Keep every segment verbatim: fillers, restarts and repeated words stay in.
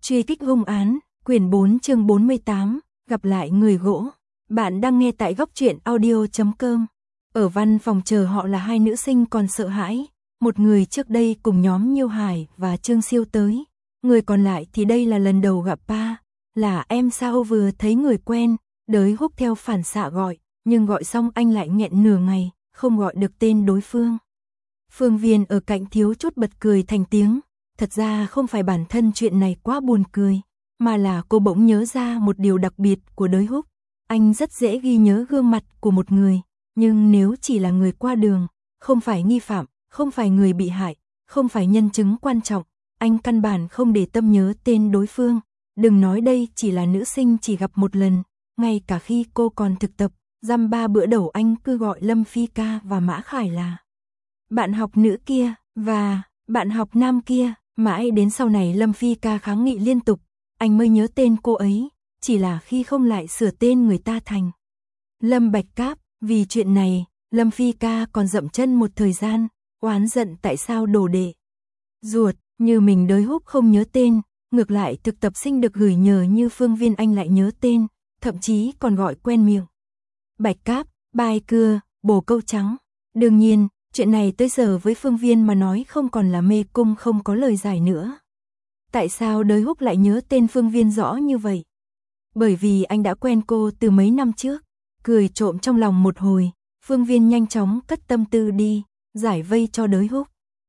Truy kích hung án, quyển bốn chương bốn mươi tám, gặp lại người gỗ. Bạn đang nghe tại góc truyện audio chấm com. Ở văn phòng chờ họ là hai nữ sinh còn sợ hãi. Một người trước đây cùng nhóm Nhiêu Hải và Trương Siêu tới. Người còn lại thì đây là lần đầu gặp ba. Là em sao vừa thấy người quen, đới húc theo phản xạ gọi. Nhưng gọi xong anh lại nghẹn nửa ngày, không gọi được tên đối phương. Phương Viên ở cạnh thiếu chút bật cười thành tiếng. Thật ra không phải bản thân chuyện này quá buồn cười, mà là cô bỗng nhớ ra một điều đặc biệt của đới húc. Anh rất dễ ghi nhớ gương mặt của một người, nhưng nếu chỉ là người qua đường, không phải nghi phạm, không phải người bị hại, không phải nhân chứng quan trọng, anh căn bản không để tâm nhớ tên đối phương. Đừng nói đây chỉ là nữ sinh chỉ gặp một lần, ngay cả khi cô còn thực tập, dăm ba bữa đầu anh cứ gọi Lâm Phi Ca và Mã Khải là bạn học nữ kia, và bạn học nam kia. Mãi đến sau này Lâm Phi Ca kháng nghị liên tục, anh mới nhớ tên cô ấy, chỉ là khi không lại sửa tên người ta thành Lâm Bạch Cáp. Vì chuyện này, Lâm Phi Ca còn dậm chân một thời gian, oán giận tại sao đồ đệ ruột như mình đới húc không nhớ tên, ngược lại thực tập sinh được gửi nhờ như Phương Viên anh lại nhớ tên, thậm chí còn gọi quen miệng. Bạch Cáp, bài cưa, bồ câu trắng. Đương nhiên, chuyện này tới giờ với Phương Viên mà nói không còn là mê cung không có lời giải nữa. Tại sao đới húc lại nhớ tên Phương Viên rõ như vậy? Bởi vì anh đã quen cô từ mấy năm trước. Cười trộm trong lòng một hồi, Phương Viên nhanh chóng cất tâm tư đi, giải vây cho đới húc.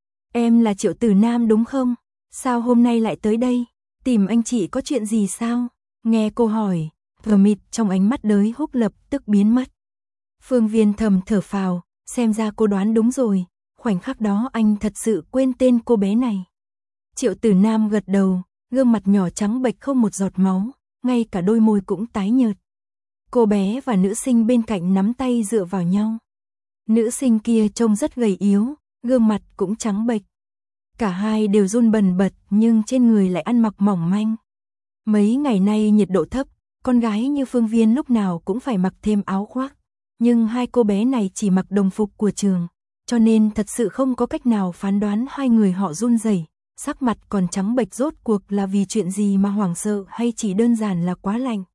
Em là Triệu Tử Nam đúng không? Sao hôm nay lại tới đây? Tìm anh chị có chuyện gì sao? Nghe cô hỏi, vờ mịt trong ánh mắt đới húc lập tức biến mất. Phương Viên thầm thở phào. Xem ra cô đoán đúng rồi, khoảnh khắc đó anh thật sự quên tên cô bé này. Triệu Tử Nam gật đầu, gương mặt nhỏ trắng bệch không một giọt máu, ngay cả đôi môi cũng tái nhợt. Cô bé và nữ sinh bên cạnh nắm tay dựa vào nhau. Nữ sinh kia trông rất gầy yếu, gương mặt cũng trắng bệch. Cả hai đều run bần bật nhưng trên người lại ăn mặc mỏng manh. Mấy ngày nay nhiệt độ thấp, con gái như Phương Viên lúc nào cũng phải mặc thêm áo khoác. Nhưng hai cô bé này chỉ mặc đồng phục của trường, cho nên thật sự không có cách nào phán đoán hai người họ run rẩy, sắc mặt còn trắng bệch rốt cuộc là vì chuyện gì mà hoảng sợ hay chỉ đơn giản là quá lạnh.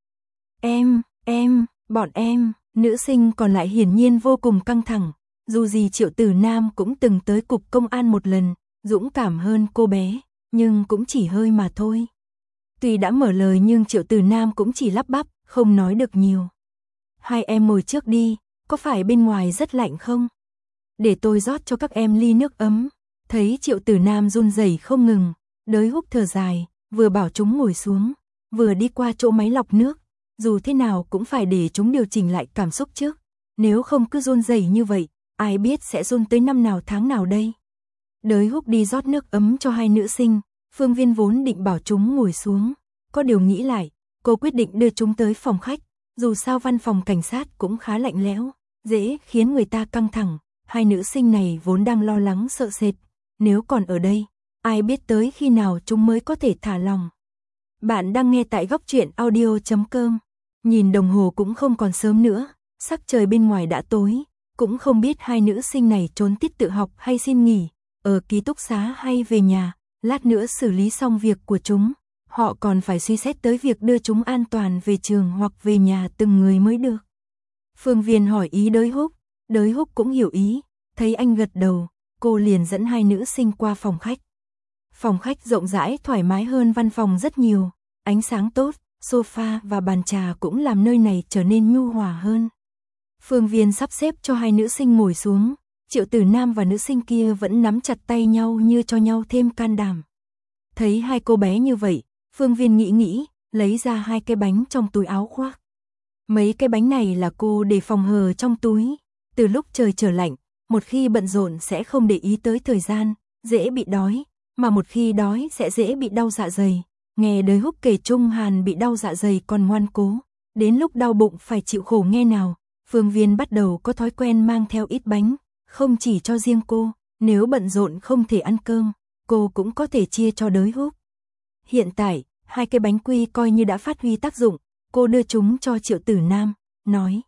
Em, em, bọn em, nữ sinh còn lại hiển nhiên vô cùng căng thẳng, dù gì Triệu Tử Nam cũng từng tới cục công an một lần, dũng cảm hơn cô bé, nhưng cũng chỉ hơi mà thôi. Tuy đã mở lời nhưng Triệu Tử Nam cũng chỉ lắp bắp, không nói được nhiều. Hai em ngồi trước đi, có phải bên ngoài rất lạnh không? Để tôi rót cho các em ly nước ấm. Thấy Triệu Tử Nam run rẩy không ngừng, đới húc thở dài, vừa bảo chúng ngồi xuống, vừa đi qua chỗ máy lọc nước. Dù thế nào cũng phải để chúng điều chỉnh lại cảm xúc trước. Nếu không cứ run rẩy như vậy, ai biết sẽ run tới năm nào tháng nào đây. Đới húc đi rót nước ấm cho hai nữ sinh, Phương Viên vốn định bảo chúng ngồi xuống. Có điều nghĩ lại, cô quyết định đưa chúng tới phòng khách. Dù sao văn phòng cảnh sát cũng khá lạnh lẽo, dễ khiến người ta căng thẳng, hai nữ sinh này vốn đang lo lắng sợ sệt, nếu còn ở đây, ai biết tới khi nào chúng mới có thể thả lòng. Bạn đang nghe tại góc truyện audio chấm com, nhìn đồng hồ cũng không còn sớm nữa, sắc trời bên ngoài đã tối, cũng không biết hai nữ sinh này trốn tiết tự học hay xin nghỉ, ở ký túc xá hay về nhà, lát nữa xử lý xong việc của chúng. Họ còn phải suy xét tới việc đưa chúng an toàn về trường hoặc về nhà từng người mới được. Phương Viên hỏi ý đới húc, đới húc cũng hiểu ý, thấy anh gật đầu, cô liền dẫn hai nữ sinh qua phòng khách. Phòng khách rộng rãi thoải mái hơn văn phòng rất nhiều, ánh sáng tốt, sofa và bàn trà cũng làm nơi này trở nên nhu hòa hơn. Phương Viên sắp xếp cho hai nữ sinh ngồi xuống, Triệu Tử Nam và nữ sinh kia vẫn nắm chặt tay nhau như cho nhau thêm can đảm. Thấy hai cô bé như vậy, Phương Viên nghĩ nghĩ, lấy ra hai cái bánh trong túi áo khoác. Mấy cái bánh này là cô để phòng hờ trong túi. Từ lúc trời trở lạnh, một khi bận rộn sẽ không để ý tới thời gian, dễ bị đói, mà một khi đói sẽ dễ bị đau dạ dày. Nghe đới húc kể Trung Hàn bị đau dạ dày còn ngoan cố, đến lúc đau bụng phải chịu khổ nghe nào. Phương Viên bắt đầu có thói quen mang theo ít bánh, không chỉ cho riêng cô, nếu bận rộn không thể ăn cơm, cô cũng có thể chia cho đới húc. Hiện tại, hai cái bánh quy coi như đã phát huy tác dụng, cô đưa chúng cho Triệu Tử Nam, nói.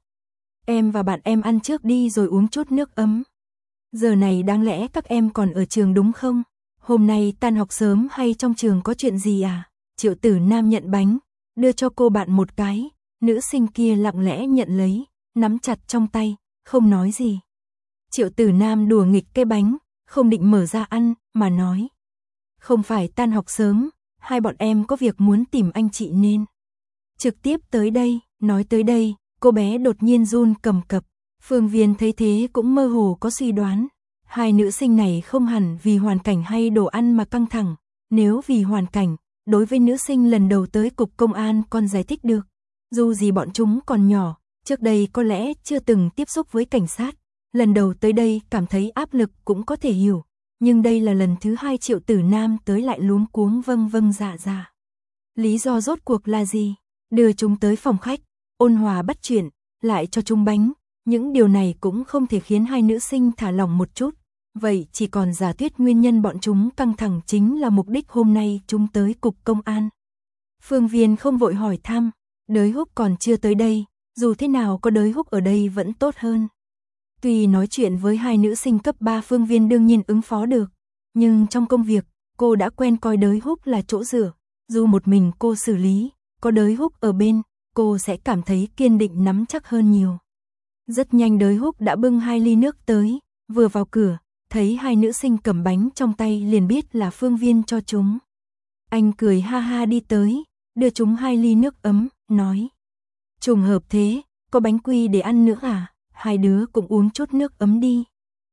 Em và bạn em ăn trước đi rồi uống chút nước ấm. Giờ này đáng lẽ các em còn ở trường đúng không? Hôm nay tan học sớm hay trong trường có chuyện gì à? Triệu Tử Nam nhận bánh, đưa cho cô bạn một cái, nữ sinh kia lặng lẽ nhận lấy, nắm chặt trong tay, không nói gì. Triệu Tử Nam đùa nghịch cái bánh, không định mở ra ăn, mà nói. Không phải tan học sớm, hai bọn em có việc muốn tìm anh chị nên. Trực tiếp tới đây, nói tới đây, cô bé đột nhiên run cầm cập. Phương Viên thấy thế cũng mơ hồ có suy đoán. Hai nữ sinh này không hẳn vì hoàn cảnh hay đồ ăn mà căng thẳng. Nếu vì hoàn cảnh, đối với nữ sinh lần đầu tới cục công an còn giải thích được. Dù gì bọn chúng còn nhỏ, trước đây có lẽ chưa từng tiếp xúc với cảnh sát. Lần đầu tới đây cảm thấy áp lực cũng có thể hiểu. Nhưng đây là lần thứ hai Triệu Tử Nam tới lại luống cuống vâng vâng dạ dạ. Lý do rốt cuộc là gì? Đưa chúng tới phòng khách, ôn hòa bắt chuyện, lại cho chúng bánh. Những điều này cũng không thể khiến hai nữ sinh thả lỏng một chút. Vậy chỉ còn giả thuyết nguyên nhân bọn chúng căng thẳng chính là mục đích hôm nay chúng tới cục công an. Phương Viên không vội hỏi thăm, Đới Húc còn chưa tới đây, dù thế nào có Đới Húc ở đây vẫn tốt hơn. Tuy nói chuyện với hai nữ sinh cấp ba Phương Viên đương nhiên ứng phó được, nhưng trong công việc, cô đã quen coi Đới Húc là chỗ dựa, dù một mình cô xử lý, có Đới Húc ở bên, cô sẽ cảm thấy kiên định nắm chắc hơn nhiều. Rất nhanh Đới Húc đã bưng hai ly nước tới, vừa vào cửa, thấy hai nữ sinh cầm bánh trong tay liền biết là Phương Viên cho chúng. Anh cười ha ha đi tới, đưa chúng hai ly nước ấm, nói. Trùng hợp thế, có bánh quy để ăn nữa à, hai đứa cũng uống chút nước ấm đi.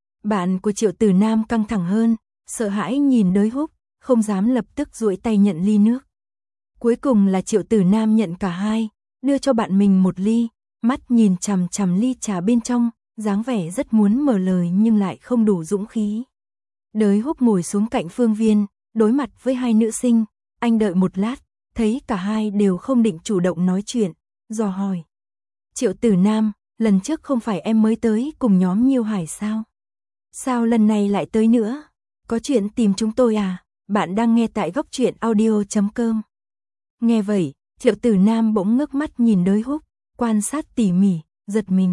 Bạn của Triệu Tử Nam căng thẳng hơn, sợ hãi nhìn Đới Húc, không dám lập tức duỗi tay nhận ly nước. Cuối cùng là Triệu Tử Nam nhận cả hai, đưa cho bạn mình một ly, mắt nhìn chằm chằm ly trà bên trong, dáng vẻ rất muốn mở lời nhưng lại không đủ dũng khí. Đới Húc ngồi xuống cạnh Phương Viên, đối mặt với hai nữ sinh, anh đợi một lát, thấy cả hai đều không định chủ động nói chuyện, dò hỏi. Triệu Tử Nam, lần trước không phải em mới tới cùng nhóm Nhiêu Hải sao? Sao lần này lại tới nữa? Có chuyện tìm chúng tôi à? Bạn đang nghe tại góc truyện audio chấm com. Nghe vậy, Triệu Tử Nam bỗng ngước mắt nhìn Đới Húc, quan sát tỉ mỉ, giật mình.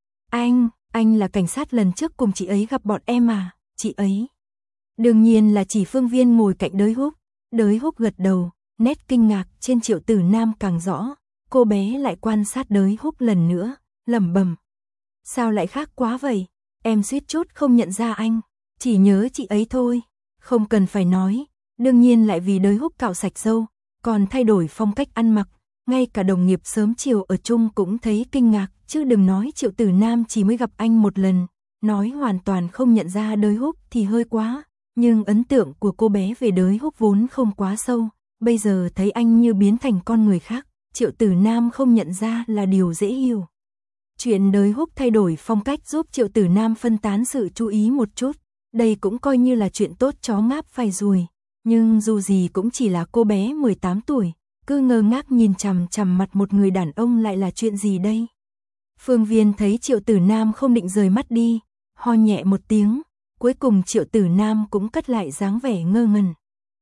Anh, anh là cảnh sát lần trước cùng chị ấy gặp bọn em à, chị ấy. Đương nhiên là chỉ Phương Viên ngồi cạnh Đới Húc. Đới Húc gật đầu, nét kinh ngạc trên Triệu Tử Nam càng rõ. Cô bé lại quan sát Đới Húc lần nữa, lẩm bẩm. Sao lại khác quá vậy? Em suýt chút không nhận ra anh, chỉ nhớ chị ấy thôi. Không cần phải nói, đương nhiên lại vì Đới Húc cạo sạch râu, còn thay đổi phong cách ăn mặc. Ngay cả đồng nghiệp sớm chiều ở chung cũng thấy kinh ngạc, chứ đừng nói Triệu Tử Nam chỉ mới gặp anh một lần. Nói hoàn toàn không nhận ra Đới Húc thì hơi quá, nhưng ấn tượng của cô bé về Đới Húc vốn không quá sâu. Bây giờ thấy anh như biến thành con người khác, Triệu Tử Nam không nhận ra là điều dễ hiểu. Chuyện Đới Húc thay đổi phong cách giúp Triệu Tử Nam phân tán sự chú ý một chút. Đây cũng coi như là chuyện tốt chó ngáp phải ruồi. Nhưng dù gì cũng chỉ là cô bé mười tám tuổi. Cứ ngơ ngác nhìn chằm chằm mặt một người đàn ông lại là chuyện gì đây? Phương Viên thấy Triệu Tử Nam không định rời mắt đi, ho nhẹ một tiếng, cuối cùng Triệu Tử Nam cũng cất lại dáng vẻ ngơ ngẩn.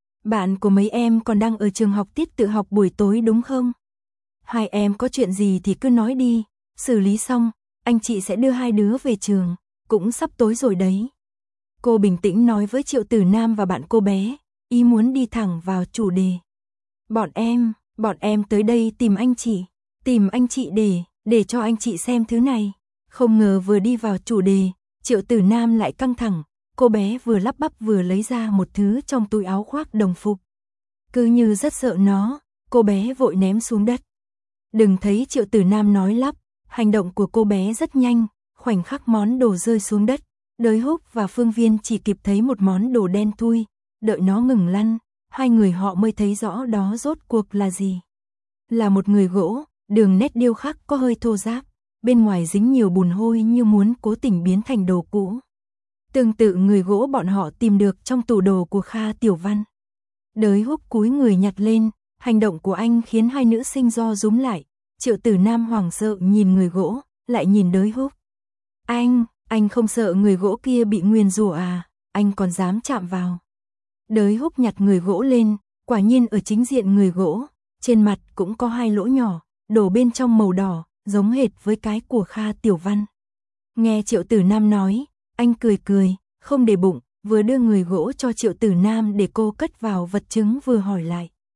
Bạn của mấy em còn đang ở trường học tiết tự học buổi tối đúng không? Hai em có chuyện gì thì cứ nói đi, xử lý xong, anh chị sẽ đưa hai đứa về trường, cũng sắp tối rồi đấy. Cô bình tĩnh nói với Triệu Tử Nam và bạn cô bé, ý muốn đi thẳng vào chủ đề. Bọn em, bọn em tới đây tìm anh chị, tìm anh chị để, để cho anh chị xem thứ này. Không ngờ vừa đi vào chủ đề, Triệu Tử Nam lại căng thẳng, cô bé vừa lắp bắp vừa lấy ra một thứ trong túi áo khoác đồng phục. Cứ như rất sợ nó, cô bé vội ném xuống đất. Đừng thấy Triệu Tử Nam nói lắp, hành động của cô bé rất nhanh, khoảnh khắc món đồ rơi xuống đất. Đới Húc và Phương Viên chỉ kịp thấy một món đồ đen thui, đợi nó ngừng lăn. Hai người họ mới thấy rõ đó rốt cuộc là gì. Là một người gỗ, đường nét điêu khắc có hơi thô ráp, bên ngoài dính nhiều bùn hôi như muốn cố tình biến thành đồ cũ. Tương tự người gỗ bọn họ tìm được trong tủ đồ của Kha Tiểu Văn. Đới Húc cúi người nhặt lên, hành động của anh khiến hai nữ sinh do rúm lại. Triệu Tử Nam hoảng sợ nhìn người gỗ, lại nhìn Đới Húc. Anh, anh không sợ người gỗ kia bị nguyền rủa à, anh còn dám chạm vào. Đới Húc nhặt người gỗ lên, quả nhiên ở chính diện người gỗ, trên mặt cũng có hai lỗ nhỏ, đổ bên trong màu đỏ, giống hệt với cái của Kha Tiểu Văn. Nghe Triệu Tử Nam nói, anh cười cười, không để bụng, vừa đưa người gỗ cho Triệu Tử Nam để cô cất vào vật chứng vừa hỏi lại.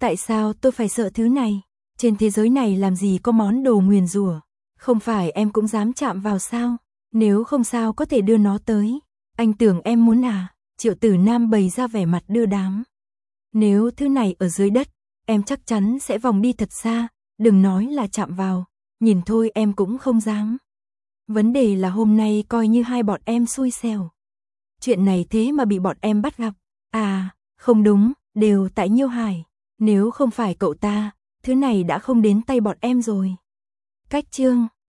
Tại sao tôi phải sợ thứ này? Trên thế giới này làm gì có món đồ nguyền rủa? Không phải em cũng dám chạm vào sao? Nếu không sao có thể đưa nó tới. Anh tưởng em muốn à? Triệu Tử Nam bày ra vẻ mặt đưa đám. Nếu thứ này ở dưới đất, em chắc chắn sẽ vòng đi thật xa, đừng nói là chạm vào, nhìn thôi em cũng không dám. Vấn đề là hôm nay coi như hai bọn em xui xẻo. Chuyện này thế mà bị bọn em bắt gặp. À, không đúng, đều tại Nhiêu Hải. Nếu không phải cậu ta, thứ này đã không đến tay bọn em rồi. Cách chương